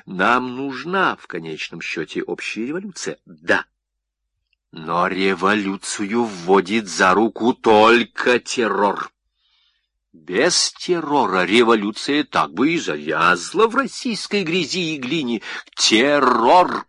Нам нужна в конечном счете общая революция, да. Но революцию вводит за руку только террор. Без террора революция так бы и завязла в российской грязи и глине. Террор!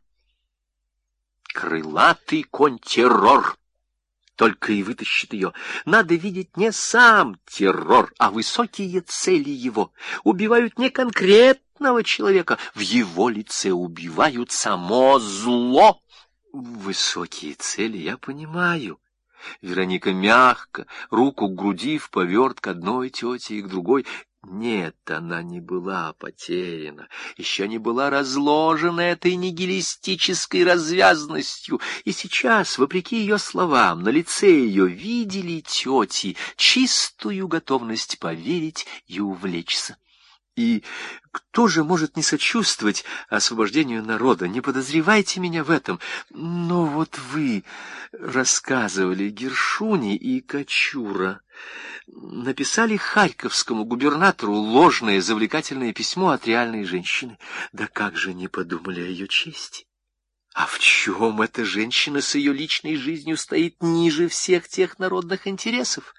Крылатый конь-террор только и вытащит ее. Надо видеть не сам террор, а высокие цели его. Убивают не конкретного человека, в его лице убивают само зло. Высокие цели я понимаю. Вероника мягко, руку к груди в поверт к одной тете и к другой. Нет, она не была потеряна, еще не была разложена этой нигилистической развязностью. И сейчас, вопреки ее словам, на лице ее видели тети чистую готовность поверить и увлечься. И кто же может не сочувствовать освобождению народа? Не подозревайте меня в этом. Но вот вы рассказывали, Гершуни и Кочура написали харьковскому губернатору ложное завлекательное письмо от реальной женщины. Да как же не подумали о ее чести? А в чем эта женщина с ее личной жизнью стоит ниже всех тех народных интересов?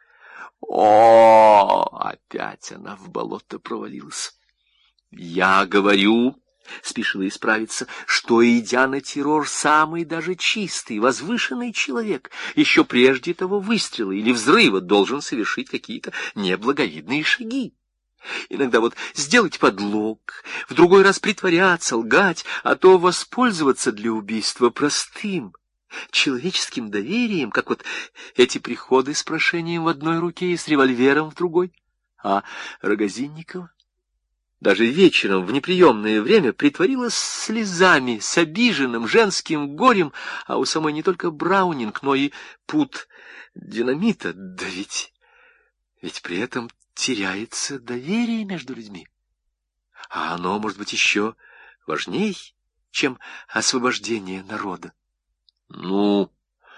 О, опять она в болото провалилась. Я говорю, спешила исправиться, что, идя на террор, самый даже чистый, возвышенный человек еще прежде того выстрела или взрыва должен совершить какие-то неблаговидные шаги. Иногда вот сделать подлог, в другой раз притворяться, лгать, а то воспользоваться для убийства простым человеческим доверием, как вот эти приходы с прошением в одной руке и с револьвером в другой. А Рогозинникова даже вечером в неприемное время притворилась слезами, с обиженным женским горем, а у самой не только браунинг, но и пуд динамита. Да ведь при этом теряется доверие между людьми. А оно, может быть, еще важней, чем освобождение народа. Ну,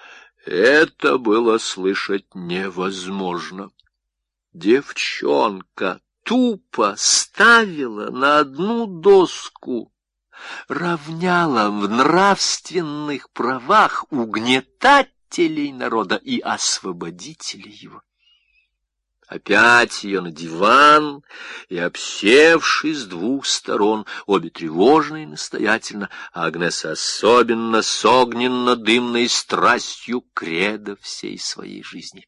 это было слышать невозможно. Девчонка тупо ставила на одну доску, равняла в нравственных правах угнетателей народа и освободителей его. Опять ее на диван, и, обсевшись с двух сторон, обе тревожно и настоятельно, а Агнеса особенно с огненно-дымной страстью кредо всей своей жизни.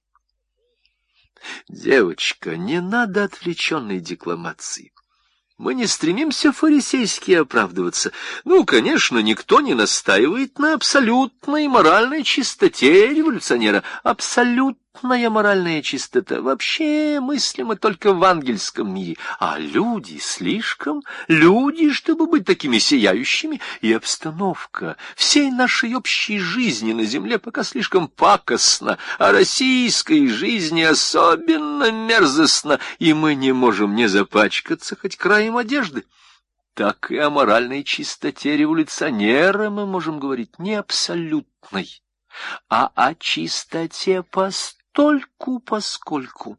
Девочка, не надо отвлеченной декламации. Мы не стремимся фарисейски оправдываться. Ну, конечно, никто не настаивает на абсолютной моральной чистоте революционера. Абсолютная моральная чистота вообще мыслима только в ангельском мире. А люди слишком люди, чтобы быть такими сияющими, и обстановка всей нашей общей жизни на земле пока слишком пакостна, а российской жизни особенно мерзостна, и мы не можем не запачкаться хоть краем одежды. Так и о моральной чистоте революционера мы можем говорить не абсолютной, а о чистоте поскольку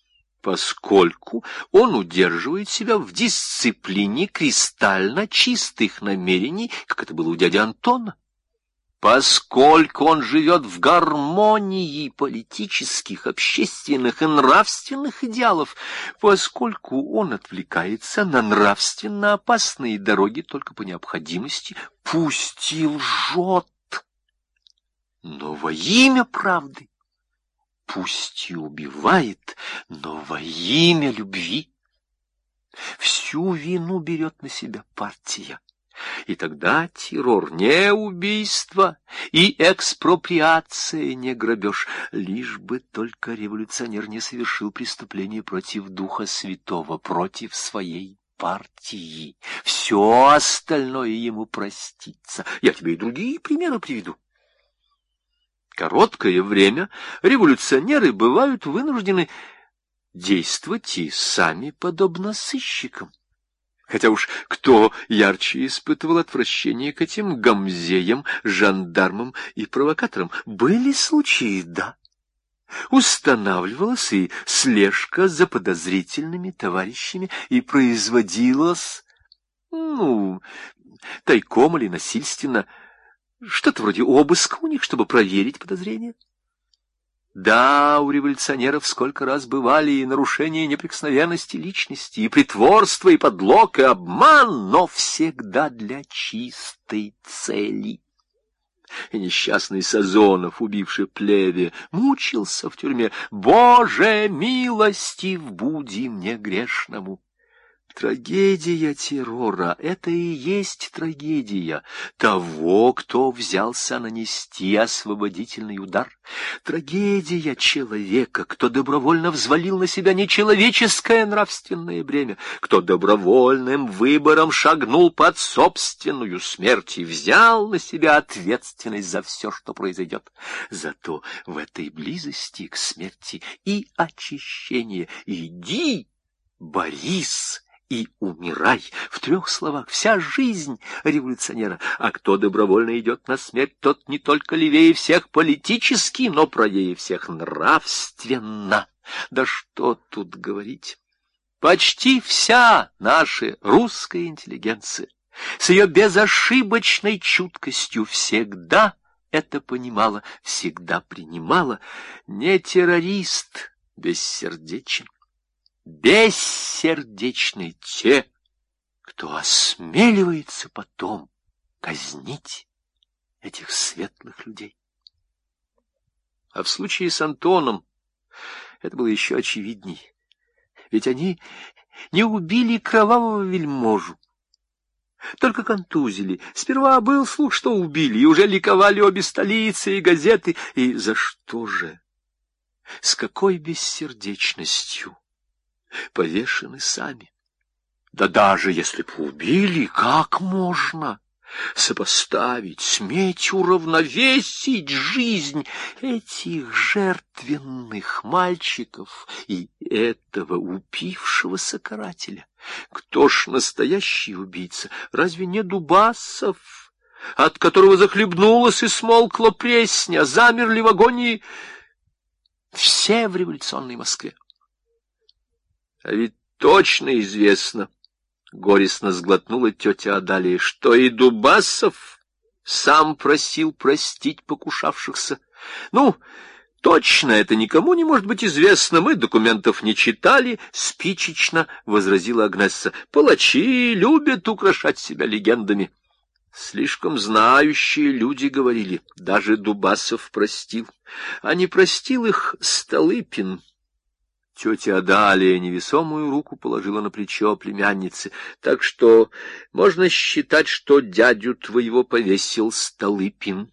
он удерживает себя в дисциплине кристально чистых намерений, как это было у дяди Антона. Поскольку он живет в гармонии политических, общественных и нравственных идеалов, поскольку он отвлекается на нравственно опасные дороги только по необходимости, пусть и лжет, но во имя правды, пусть и убивает, но во имя любви. Всю вину берет на себя партия. И тогда террор не убийство и экспроприация не грабеж, лишь бы только революционер не совершил преступление против Духа Святого, против своей партии. Все остальное ему простится. Я тебе и другие примеры приведу. Короткое время революционеры бывают вынуждены действовать и сами подобно сыщикам. Хотя уж кто ярче испытывал отвращение к этим гамзеям, жандармам и провокаторам? Были случаи, да. Устанавливалась и слежка за подозрительными товарищами, и производилась, тайком или насильственно. Что-то вроде обыска у них, чтобы проверить подозрения. Да, у революционеров сколько раз бывали и нарушения неприкосновенности личности, и притворство, и подлог, и обман, но всегда для чистой цели. И несчастный Сазонов, убивший Плеве, мучился в тюрьме. «Боже, милостив буди мне грешному!» Трагедия террора — это и есть трагедия того, кто взялся нанести освободительный удар. Трагедия человека, кто добровольно взвалил на себя нечеловеческое нравственное бремя, кто добровольным выбором шагнул под собственную смерть и взял на себя ответственность за все, что произойдет. Зато в этой близости к смерти и очищение. Иди, Борис, и умирай. В 3 словах вся жизнь революционера. А кто добровольно идет на смерть, тот не только левее всех политически, но правее всех нравственно. Да что тут говорить? Почти вся наша русская интеллигенция с ее безошибочной чуткостью всегда это понимала, всегда принимала. Не террорист бессердечен. Бессердечны те, кто осмеливается потом казнить этих светлых людей. А в случае с Антоном это было еще очевидней. Ведь они не убили кровавого вельможу, только контузили. Сперва был слух, что убили, и уже ликовали обе столицы и газеты. И за что же? С какой бессердечностью повешены сами? Да даже если бы убили, как можно сопоставить, сметь уравновесить жизнь этих жертвенных мальчиков и этого упившегося карателя? Кто ж настоящий убийца? Разве не Дубасов, от которого захлебнулась и смолкла пресня, замерли в агонии все в революционной Москве? А ведь точно известно, — горестно сглотнула тетя Адалия, — что и Дубасов сам просил простить покушавшихся. Ну, точно это никому не может быть известно, мы документов не читали, — спичечно возразила Агнесса. Палачи любят украшать себя легендами. Слишком знающие люди говорили, даже Дубасов простил, а не простил их Столыпин. Тетя Адалия невесомую руку положила на плечо племянницы, так что можно считать, что дядю твоего повесил Столыпин.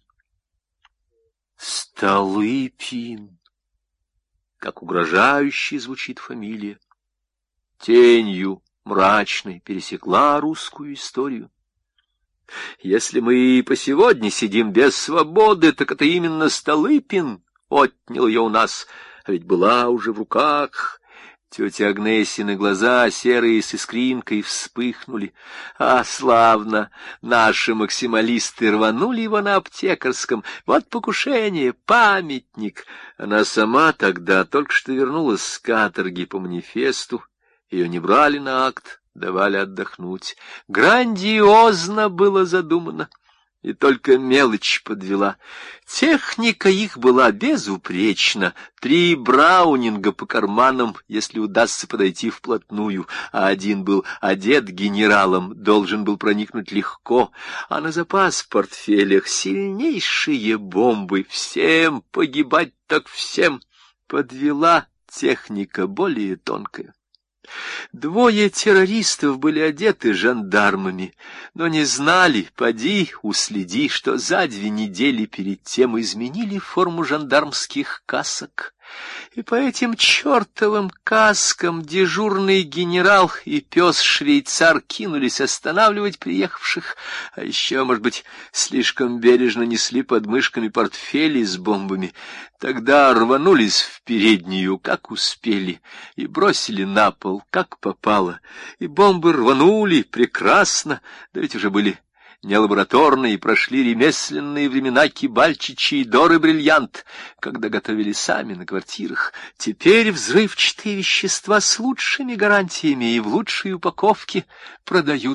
Столыпин! Как угрожающе звучит фамилия. Тенью мрачной пересекла русскую историю. Если мы и по сегодня сидим без свободы, так это именно Столыпин отнял ее у нас. А ведь была уже в руках. Тетя Агнесины глаза, серые с искринкой, вспыхнули. А славно! Наши максималисты рванули его на Аптекарском. Вот покушение, памятник. Она сама тогда только что вернулась с каторги по манифесту. Ее не брали на акт, давали отдохнуть. Грандиозно было задумано. И только мелочь подвела. Техника их была безупречна. 3 браунинга по карманам, если удастся подойти вплотную, а один был одет генералом, должен был проникнуть легко, а на запас в портфелях сильнейшие бомбы. Всем погибать так всем. Подвела техника более тонкая. 2 террористов были одеты жандармами, но не знали, поди, уследи, что за 2 недели перед тем изменили форму жандармских касок. И по этим чертовым каскам дежурный генерал и пес-швейцар кинулись останавливать приехавших, а еще, может быть, слишком бережно несли под мышками портфели с бомбами. Тогда рванулись в переднюю, как успели, и бросили на пол, как попало. И бомбы рванули прекрасно, да ведь уже были не лабораторные, прошли ремесленные времена Кибальчичи и Доры Бриллиант, когда готовили сами на квартирах. Теперь взрывчатые вещества с лучшими гарантиями и в лучшей упаковке продают.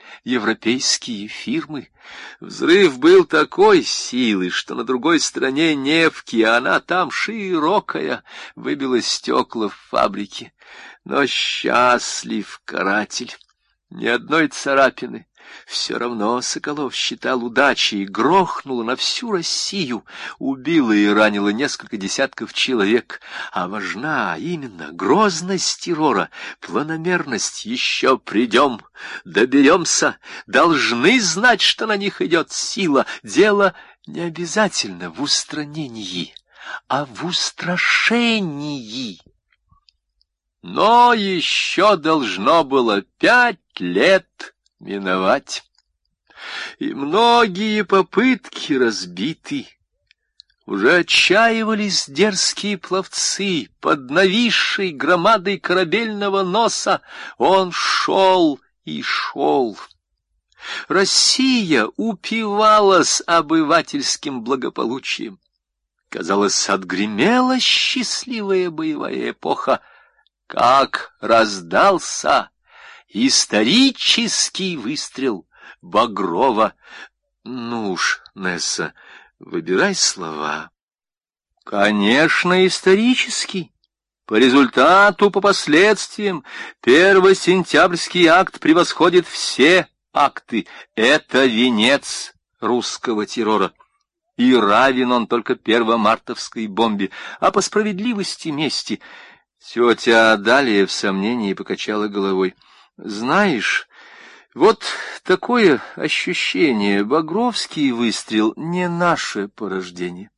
европейские фирмы. Взрыв был такой силы, что на другой стороне Невки, а она там широкая, выбила стекла в фабрике. Но счастлив каратель, ни одной царапины. Все равно Соколов считал удачей, грохнуло на всю Россию, убило и ранило несколько десятков человек. А важна именно грозность террора, планомерность. Еще придем, доберемся, должны знать, что на них идет сила. Дело не обязательно в устранении, а в устрашении. Но еще должно было 5 лет миновать, и многие попытки разбиты. Уже отчаивались дерзкие пловцы под нависшей громадой корабельного носа. Он шел и шел. Россия упивалась обывательским благополучием. Казалось, отгремела счастливая боевая эпоха, как раздался исторический выстрел Багрова. Ну уж, Несса, выбирай слова. Конечно, исторический. По результату, по последствиям, первосентябрьский акт превосходит все акты. Это венец русского террора. И равен он только первомартовской бомбе. А по справедливости мести... Тетя Адалия в сомнении покачала головой. Знаешь, вот такое ощущение: Багровский выстрел не наше порождение.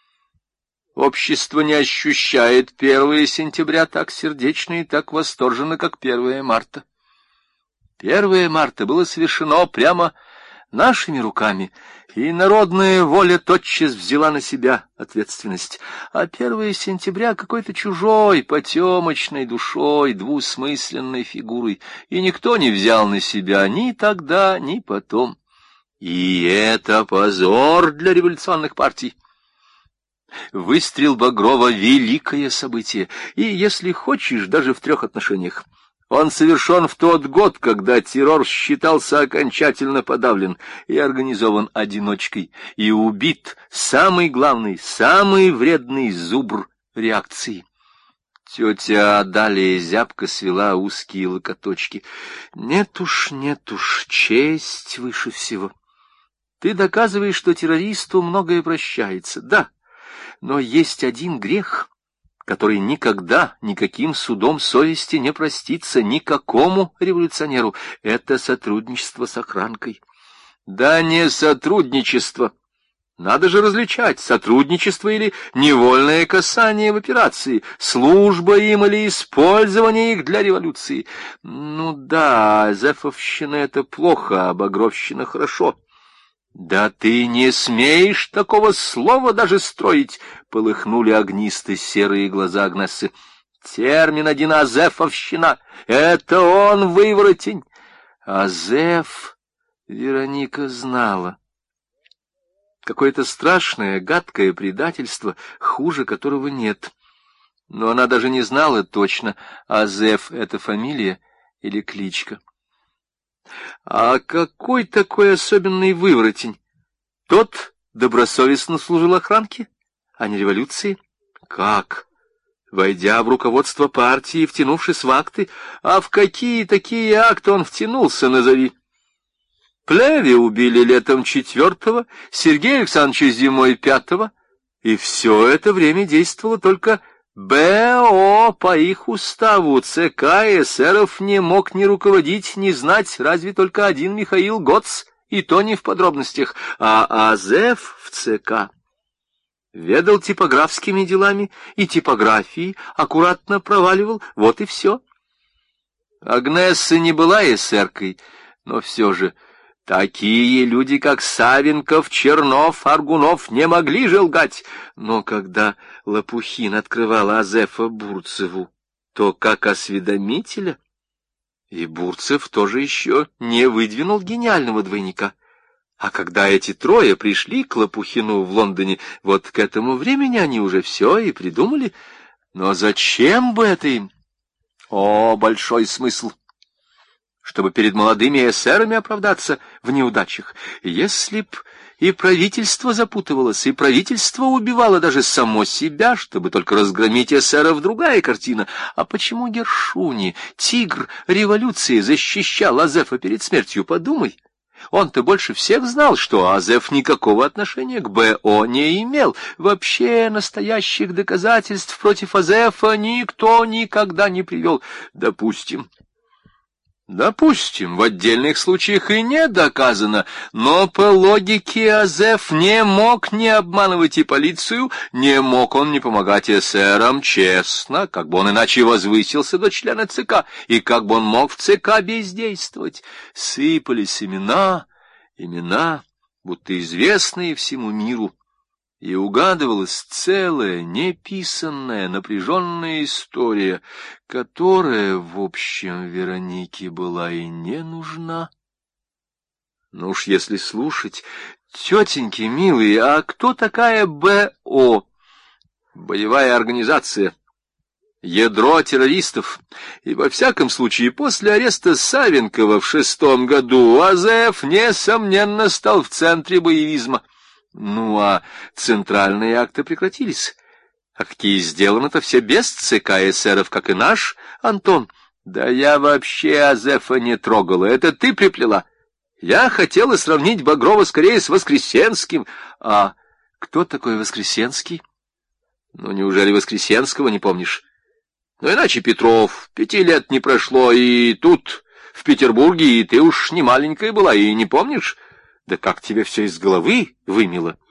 Общество не ощущает 1 сентября так сердечно и так восторженно, как 1 марта. 1 марта было совершено прямо нашими руками, и народная воля тотчас взяла на себя ответственность. А 1 сентября какой-то чужой, потемочной душой, двусмысленной фигурой, и никто не взял на себя ни тогда, ни потом. И это позор для революционных партий. Выстрел Багрова — великое событие, и, если хочешь, даже в 3 отношениях. Он совершен в тот год, когда террор считался окончательно подавлен и организован одиночкой, и убит самый главный, самый вредный зубр реакции. Тетя Адалия зябко свела узкие локоточки. Нет уж, честь выше всего. Ты доказываешь, что террористу многое прощается, да, но есть один грех, который никогда никаким судом совести не простится никакому революционеру. Это сотрудничество с охранкой. Да не сотрудничество. Надо же различать сотрудничество или невольное касание в операции, служба им или использование их для революции. Ну да, азефовщина — это плохо, а багровщина — хорошо. «Да ты не смеешь такого слова даже строить!» — полыхнули огнистые серые глаза Агнессы. «Термин один — азефовщина. Это он выворотень!» Азеф Вероника знала. Какое-то страшное, гадкое предательство, хуже которого нет. Но она даже не знала точно, Азеф — это фамилия или кличка. А какой такой особенный выворотень? Тот добросовестно служил охранке, а не революции? Как? Войдя в руководство партии, втянувшись в акты, а в какие такие акты он втянулся, назови? Плеве убили летом 4-го, Сергея Александровича зимой 5-го, и все это время действовало только БО. По их уставу ЦК эсеров не мог ни руководить, ни знать разве только один Михаил Гоц, и то не в подробностях, а Азеф в ЦК ведал типографскими делами и типографией аккуратно проваливал, вот и все. Агнесса не была эсеркой, но все же такие люди, как Савенков, Чернов, Аргунов, не могли же лгать. Но когда Лопухин открывал Азефа Бурцеву, то как осведомителя, и Бурцев тоже еще не выдвинул гениального двойника. А когда эти трое пришли к Лопухину в Лондоне, вот к этому времени они уже все и придумали. Но зачем бы это им? О, большой смысл! чтобы перед молодыми эсерами оправдаться в неудачах. Если б и правительство запутывалось, и правительство убивало даже само себя, чтобы только разгромить эсеров, другая картина. А почему Гершуни, тигр революции, защищал Азефа перед смертью, подумай. Он-то больше всех знал, что Азеф никакого отношения к Б.О. не имел. Вообще настоящих доказательств против Азефа никто никогда не привел. Допустим, в отдельных случаях и не доказано, но по логике Азеф не мог не обманывать и полицию, не мог он не помогать эсерам честно, как бы он иначе возвысился до члена ЦК, и как бы он мог в ЦК бездействовать. Сыпались имена, будто известные всему миру, и угадывалась целая, неписанная, напряженная история, которая, в общем, Веронике была и не нужна. Ну уж если слушать, тетеньки милые, а кто такая Б.О.? Боевая организация, ядро террористов, и во всяком случае после ареста Савенкова в 6 году Азеф, несомненно, стал в центре боевизма. Ну, а центральные акты прекратились. А какие сделаны-то все без ЦК эсеров, как и наш, Антон? Да я вообще Азефа не трогала, это ты приплела. Я хотела сравнить Багрова скорее с Воскресенским. А кто такой Воскресенский? Ну, неужели Воскресенского не помнишь? Ну, иначе Петров, 5 лет не прошло, и тут, в Петербурге, и ты уж не маленькая была, и не помнишь? Да как тебе все из головы вымело?